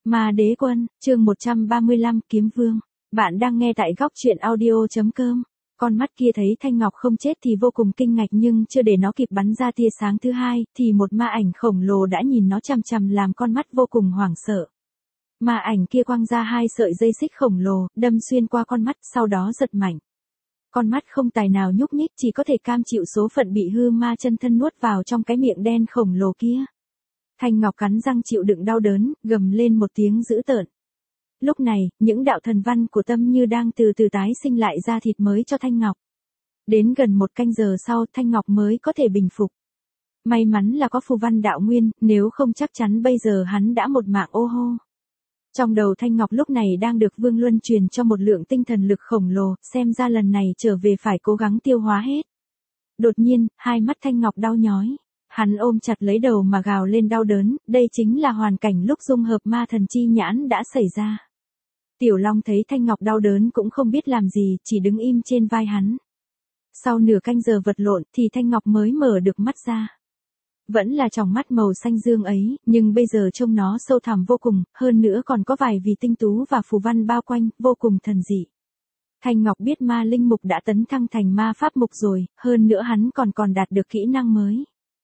Ma Đế Quân, chương 135, Kiếm Vương. Bạn đang nghe tại góc truyện audio.com. Con mắt kia thấy Thanh Ngọc không chết thì vô cùng kinh ngạc, nhưng chưa để nó kịp bắn ra tia sáng thứ hai, thì một ma ảnh khổng lồ đã nhìn nó chằm chằm làm con mắt vô cùng hoảng sợ. Ma ảnh kia quăng ra hai sợi dây xích khổng lồ, đâm xuyên qua con mắt, sau đó giật mạnh. Con mắt không tài nào nhúc nhích, chỉ có thể cam chịu số phận bị hư ma chân thân nuốt vào trong cái miệng đen khổng lồ kia. Thanh Ngọc cắn răng chịu đựng đau đớn, gầm lên một tiếng dữ tợn. Lúc này, những đạo thần văn của tâm như đang từ từ tái sinh lại ra thịt mới cho Thanh Ngọc. Đến gần một canh giờ sau, Thanh Ngọc mới có thể bình phục. May mắn là có phù văn đạo nguyên, nếu không chắc chắn bây giờ hắn đã một mạng ô hô. Trong đầu Thanh Ngọc lúc này đang được Vương Luân truyền cho một lượng tinh thần lực khổng lồ, xem ra lần này trở về phải cố gắng tiêu hóa hết. Đột nhiên, hai mắt Thanh Ngọc đau nhói. Hắn ôm chặt lấy đầu mà gào lên đau đớn, đây chính là hoàn cảnh lúc dung hợp ma thần chi nhãn đã xảy ra. Tiểu Long thấy Thanh Ngọc đau đớn cũng không biết làm gì, chỉ đứng im trên vai hắn. Sau nửa canh giờ vật lộn thì Thanh Ngọc mới mở được mắt ra. Vẫn là tròng mắt màu xanh dương ấy, nhưng bây giờ trông nó sâu thẳm vô cùng, hơn nữa còn có vài vì tinh tú và phù văn bao quanh, vô cùng thần dị. Thanh Ngọc biết ma linh mục đã tấn thăng thành ma pháp mục rồi, hơn nữa hắn còn đạt được kỹ năng mới.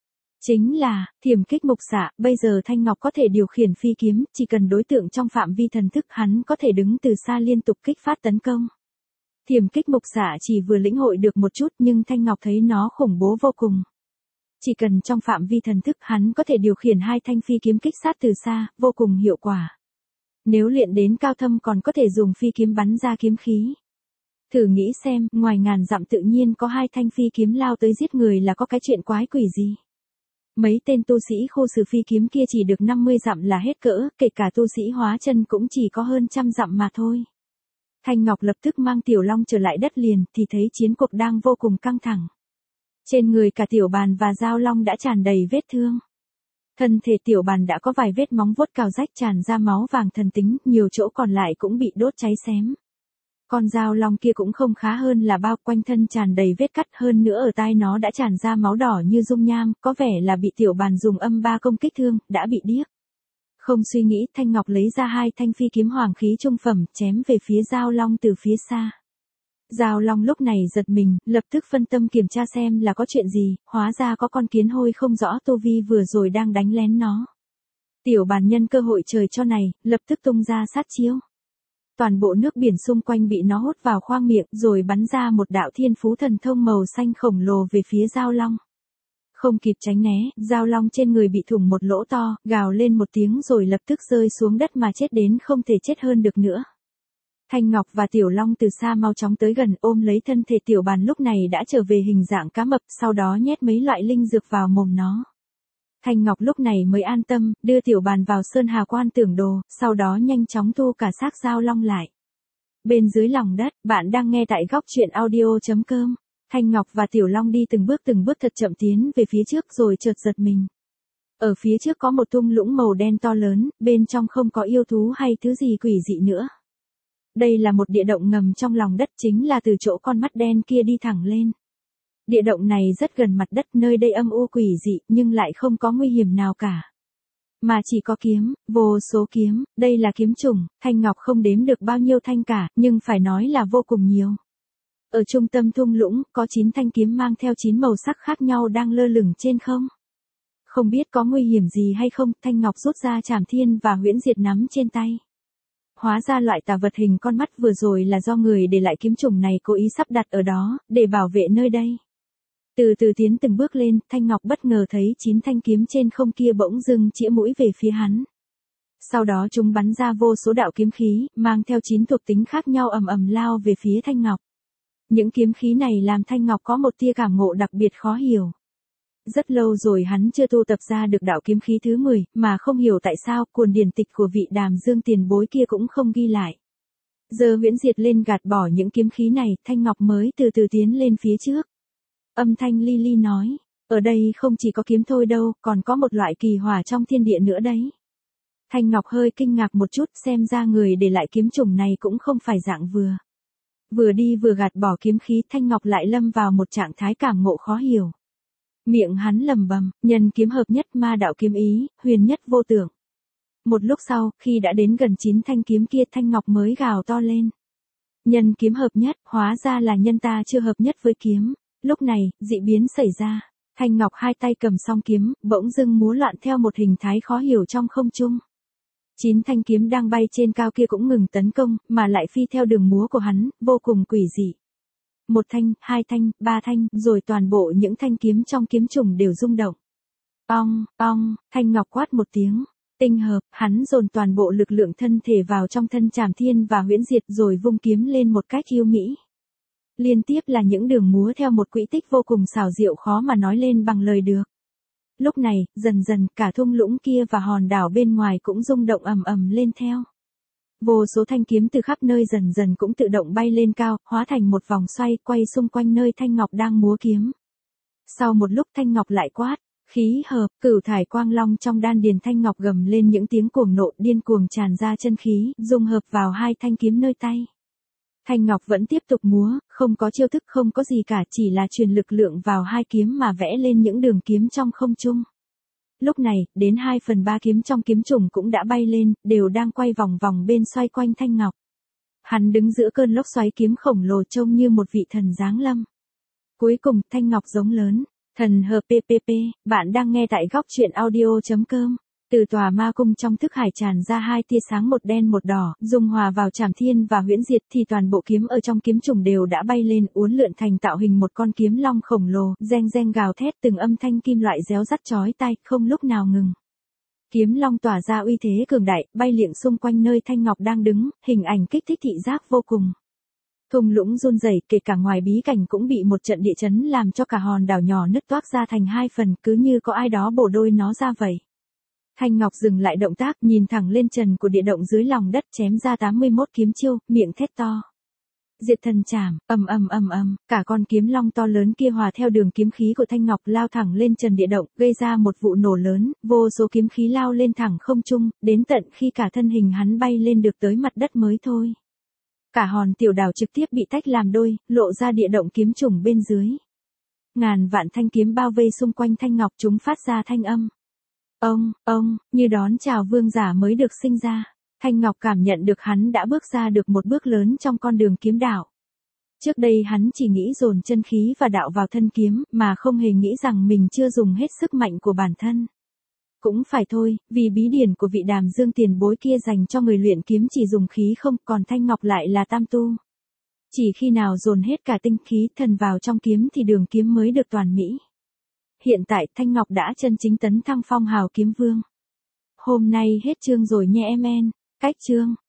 Chính là, thiểm kích mục xạ, bây giờ Thanh Ngọc có thể điều khiển phi kiếm, chỉ cần đối tượng trong phạm vi thần thức hắn có thể đứng từ xa liên tục kích phát tấn công. Thiểm kích mục xạ chỉ vừa lĩnh hội được một chút nhưng Thanh Ngọc thấy nó khủng bố vô cùng. Chỉ cần trong phạm vi thần thức hắn có thể điều khiển hai thanh phi kiếm kích sát từ xa, vô cùng hiệu quả. Nếu luyện đến cao thâm còn có thể dùng phi kiếm bắn ra kiếm khí. Thử nghĩ xem, ngoài ngàn dặm tự nhiên có hai thanh phi kiếm lao tới giết người là có cái chuyện quái quỷ gì. Mấy tên tu sĩ khô sử phi kiếm kia chỉ được 50 dặm là hết cỡ, kể cả tu sĩ hóa chân cũng chỉ có hơn 100 dặm mà thôi. Thanh Ngọc lập tức mang Tiểu Long trở lại đất liền, thì thấy chiến cuộc đang vô cùng căng thẳng. Trên người cả Tiểu Bàn và Giao Long đã tràn đầy vết thương. Thân thể Tiểu Bàn đã có vài vết móng vuốt cào rách tràn ra máu vàng thần tính, nhiều chỗ còn lại cũng bị đốt cháy xém. Con Giao Long kia cũng không khá hơn là bao, quanh thân tràn đầy vết cắt, hơn nữa ở tai nó đã tràn ra máu đỏ như dung nham, có vẻ là bị Tiểu Bàn dùng âm ba công kích thương, đã bị điếc. Không suy nghĩ, Thanh Ngọc lấy ra hai thanh phi kiếm hoàng khí trung phẩm, chém về phía Giao Long từ phía xa. Giao Long lúc này giật mình, lập tức phân tâm kiểm tra xem là có chuyện gì, hóa ra có con kiến hôi không rõ tu vi vừa rồi đang đánh lén nó. Tiểu Bàn nhân cơ hội trời cho này, lập tức tung ra sát chiêu. Toàn bộ nước biển xung quanh bị nó hút vào khoang miệng rồi bắn ra một đạo thiên phú thần thông màu xanh khổng lồ về phía Giao Long. Không kịp tránh né, Giao Long trên người bị thủng một lỗ to, gào lên một tiếng rồi lập tức rơi xuống đất mà chết đến không thể chết hơn được nữa. Thanh Ngọc và Tiểu Long từ xa mau chóng tới gần ôm lấy thân thể Tiểu Bàn lúc này đã trở về hình dạng cá mập, sau đó nhét mấy loại linh dược vào mồm nó. Thanh Ngọc lúc này mới an tâm, đưa Tiểu Bàn vào Sơn Hà Quan tưởng đồ, sau đó nhanh chóng thu cả xác Giao Long lại. Bên dưới lòng đất, bạn đang nghe tại góc truyện audio.com. Thanh Ngọc và Tiểu Long đi từng bước thật chậm tiến về phía trước rồi chợt giật mình. Ở phía trước có một thung lũng màu đen to lớn, bên trong không có yêu thú hay thứ gì quỷ dị nữa. Đây là một địa động ngầm trong lòng đất, chính là từ chỗ con mắt đen kia đi thẳng lên. Địa động này rất gần mặt đất, nơi đây âm u quỷ dị nhưng lại không có nguy hiểm nào cả. Mà chỉ có kiếm, vô số kiếm, đây là kiếm chủng, Thanh Ngọc không đếm được bao nhiêu thanh cả, nhưng phải nói là vô cùng nhiều. Ở trung tâm thung lũng, có 9 thanh kiếm mang theo 9 màu sắc khác nhau đang lơ lửng trên không. Không biết có nguy hiểm gì hay không, Thanh Ngọc rút ra Trảm Thiên và Huyễn Diệt nắm trên tay. Hóa ra loại tà vật hình con mắt vừa rồi là do người để lại kiếm chủng này cố ý sắp đặt ở đó, để bảo vệ nơi đây. Từ từ tiến từng bước lên, Thanh Ngọc bất ngờ thấy 9 thanh kiếm trên không kia bỗng dưng chĩa mũi về phía hắn. Sau đó chúng bắn ra vô số đạo kiếm khí, mang theo 9 thuộc tính khác nhau ầm ầm lao về phía Thanh Ngọc. Những kiếm khí này làm Thanh Ngọc có một tia cảm ngộ đặc biệt khó hiểu. Rất lâu rồi hắn chưa tu tập ra được đạo kiếm khí thứ 10, mà không hiểu tại sao cuồn điển tịch của vị Đàm Dương tiền bối kia cũng không ghi lại. Giờ Huyễn Diệt lên gạt bỏ những kiếm khí này, Thanh Ngọc mới từ từ tiến lên phía trước. Âm thanh li li nói, ở đây không chỉ có kiếm thôi đâu, còn có một loại kỳ hỏa trong thiên địa nữa đấy. Thanh Ngọc hơi kinh ngạc một chút, xem ra người để lại kiếm chủng này cũng không phải dạng vừa. Vừa đi vừa gạt bỏ kiếm khí, Thanh Ngọc lại lâm vào một trạng thái cảm ngộ khó hiểu. Miệng hắn lầm bầm, nhân kiếm hợp nhất, ma đạo kiếm ý, huyền nhất vô tưởng. Một lúc sau, khi đã đến gần 9 thanh kiếm kia Thanh Ngọc mới gào to lên. Nhân kiếm hợp nhất, hóa ra là nhân ta chưa hợp nhất với kiếm. Lúc này, dị biến xảy ra. Thanh Ngọc hai tay cầm song kiếm, bỗng dưng múa loạn theo một hình thái khó hiểu trong không trung. 9 thanh kiếm đang bay trên cao kia cũng ngừng tấn công, mà lại phi theo đường múa của hắn, vô cùng quỷ dị. Một thanh, hai thanh, ba thanh, rồi toàn bộ những thanh kiếm trong kiếm trùng đều rung động. Ong, ong, Thanh Ngọc quát một tiếng. Tinh hợp, hắn dồn toàn bộ lực lượng thân thể vào trong thân Trảm Thiên và Huyễn Diệt rồi vung kiếm lên một cách yêu mỹ. Liên tiếp là những đường múa theo một quỹ tích vô cùng xảo diệu khó mà nói lên bằng lời được. Lúc này, dần dần cả thung lũng kia và hòn đảo bên ngoài cũng rung động ầm ầm lên theo. Vô số thanh kiếm từ khắp nơi dần dần cũng tự động bay lên cao, hóa thành một vòng xoay quay xung quanh nơi Thanh Ngọc đang múa kiếm. Sau một lúc Thanh Ngọc lại quát, khí hợp, cửu thải quang long trong đan điền Thanh Ngọc gầm lên những tiếng cuồng nộ điên cuồng tràn ra chân khí, dung hợp vào hai thanh kiếm nơi tay. Thanh Ngọc vẫn tiếp tục múa, không có chiêu thức không có gì cả, chỉ là truyền lực lượng vào hai kiếm mà vẽ lên những đường kiếm trong không trung. Lúc này, đến 2/3 kiếm trong kiếm trùng cũng đã bay lên, đều đang quay vòng vòng bên xoay quanh Thanh Ngọc. Hắn đứng giữa cơn lốc xoáy kiếm khổng lồ trông như một vị thần giáng lâm. Cuối cùng, Thanh Ngọc giống lớn, thần hợp PPP, bạn đang nghe tại góc truyện audio.com. Từ tòa ma cung trong thức hải tràn ra hai tia sáng một đen một đỏ, dung hòa vào Trảm Thiên và Huyễn Diệt thì toàn bộ kiếm ở trong kiếm trùng đều đã bay lên uốn lượn thành tạo hình một con kiếm long khổng lồ, reng reng gào thét từng âm thanh kim loại réo rắt chói tai, không lúc nào ngừng. Kiếm long tỏa ra uy thế cường đại, bay liệng xung quanh nơi Thanh Ngọc đang đứng, hình ảnh kích thích thị giác vô cùng. Thung lũng run rẩy, kể cả ngoài bí cảnh cũng bị một trận địa chấn làm cho cả hòn đảo nhỏ nứt toác ra thành hai phần, cứ như có ai đó bổ đôi nó ra vậy. Thanh Ngọc dừng lại động tác, nhìn thẳng lên trần của địa động dưới lòng đất chém ra 81 kiếm chiêu, miệng thét to. Diệt thần trảm, ầm ầm ầm ầm, cả con kiếm long to lớn kia hòa theo đường kiếm khí của Thanh Ngọc lao thẳng lên trần địa động, gây ra một vụ nổ lớn, vô số kiếm khí lao lên thẳng không trung, đến tận khi cả thân hình hắn bay lên được tới mặt đất mới thôi. Cả hòn tiểu đảo trực tiếp bị tách làm đôi, lộ ra địa động kiếm trùng bên dưới. Ngàn vạn thanh kiếm bao vây xung quanh Thanh Ngọc, chúng phát ra thanh âm. Ông, như đón chào vương giả mới được sinh ra. Thanh Ngọc cảm nhận được hắn đã bước ra được một bước lớn trong con đường kiếm đạo. Trước đây hắn chỉ nghĩ dồn chân khí và đạo vào thân kiếm, mà không hề nghĩ rằng mình chưa dùng hết sức mạnh của bản thân. Cũng phải thôi, vì bí điển của vị Đàm Dương tiền bối kia dành cho người luyện kiếm chỉ dùng khí không, còn Thanh Ngọc lại là tam tu. Chỉ khi nào dồn hết cả tinh khí thần vào trong kiếm thì đường kiếm mới được toàn mỹ. Hiện tại Thanh Ngọc đã chân chính tấn thăng phong hào kiếm vương. Hôm nay hết chương rồi nha em en. Cách chương.